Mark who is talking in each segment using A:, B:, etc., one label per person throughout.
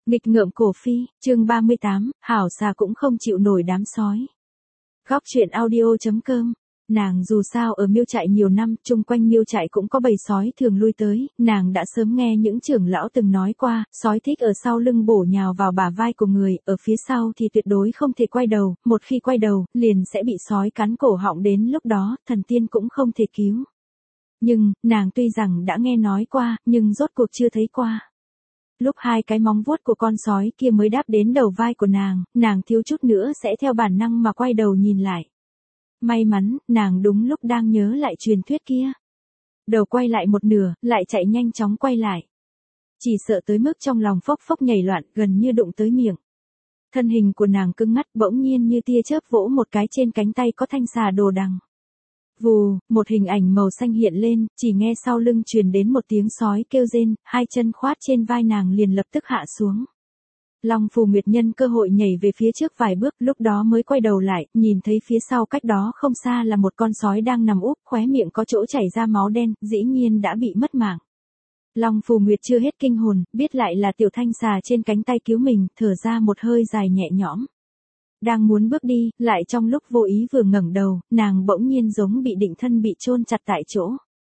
A: Nghịch ngợm cổ phi, chương 38, hảo xà cũng không chịu nổi đám sói. Góc truyện audio.com. Nàng dù sao ở miêu trại nhiều năm, chung quanh miêu trại cũng có bầy sói thường lui tới, nàng đã sớm nghe những trưởng lão từng nói qua, sói thích ở sau lưng bổ nhào vào bả vai của người, ở phía sau thì tuyệt đối không thể quay đầu, một khi quay đầu, liền sẽ bị sói cắn cổ họng, đến lúc đó, thần tiên cũng không thể cứu. Nhưng, nàng tuy rằng đã nghe nói qua, nhưng rốt cuộc chưa thấy qua. Lúc hai cái móng vuốt của con sói kia mới đáp đến đầu vai của nàng thiếu chút nữa sẽ theo bản năng mà quay đầu nhìn lại. May mắn, nàng đúng lúc đang nhớ lại truyền thuyết kia. Đầu quay lại một nửa, lại chạy nhanh chóng quay lại. Chỉ sợ tới mức trong lòng phốc phốc nhảy loạn, gần như đụng tới miệng. Thân hình của nàng cứng ngắt, bỗng nhiên như tia chớp vỗ một cái trên cánh tay có thanh xà đồ đằng. Vù, một hình ảnh màu xanh hiện lên, chỉ nghe sau lưng truyền đến một tiếng sói kêu rên, hai chân khoát trên vai nàng liền lập tức hạ xuống. Long Phù Nguyệt nhân cơ hội nhảy về phía trước vài bước, lúc đó mới quay đầu lại, nhìn thấy phía sau cách đó không xa là một con sói đang nằm úp, khóe miệng có chỗ chảy ra máu đen, dĩ nhiên đã bị mất mạng. Long Phù Nguyệt chưa hết kinh hồn, biết lại là tiểu thanh xà trên cánh tay cứu mình, thở ra một hơi dài nhẹ nhõm. Đang muốn bước đi, lại trong lúc vô ý vừa ngẩng đầu, nàng bỗng nhiên giống bị định thân bị chôn chặt tại chỗ.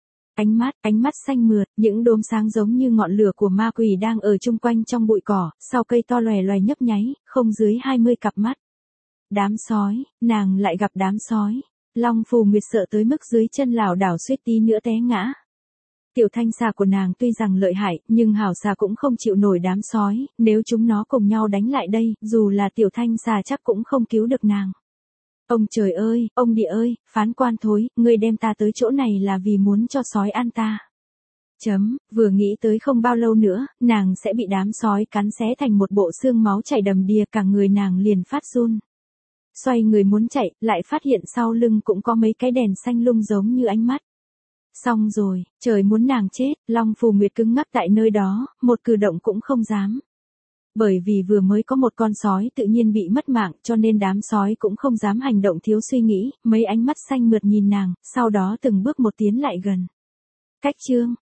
A: Ánh mắt xanh mượt, những đốm sáng giống như ngọn lửa của ma quỷ đang ở chung quanh trong bụi cỏ, sau cây to lòe loài nhấp nháy, không dưới 20 cặp mắt. Đám sói, nàng lại gặp đám sói. Long Phù Nguyệt sợ tới mức dưới chân lảo đảo suýt tí nữa té ngã. Tiểu thanh xà của nàng tuy rằng lợi hại, nhưng hảo xà cũng không chịu nổi đám sói, nếu chúng nó cùng nhau đánh lại đây, dù là tiểu thanh xà chắc cũng không cứu được nàng. Ông trời ơi, ông địa ơi, phán quan thối, ngươi đem ta tới chỗ này là vì muốn cho sói ăn ta. Vừa nghĩ tới không bao lâu nữa, nàng sẽ bị đám sói cắn xé thành một bộ xương máu chảy đầm đìa, cả người nàng liền phát run. Xoay người muốn chạy, lại phát hiện sau lưng cũng có mấy cái đèn xanh lung giống như ánh mắt. Xong rồi, trời muốn nàng chết, Long Phù Nguyệt cứng ngắc tại nơi đó, một cử động cũng không dám. Bởi vì vừa mới có một con sói tự nhiên bị mất mạng, cho nên đám sói cũng không dám hành động thiếu suy nghĩ, mấy ánh mắt xanh mượt nhìn nàng, sau đó từng bước một tiến lại gần. Cách chương,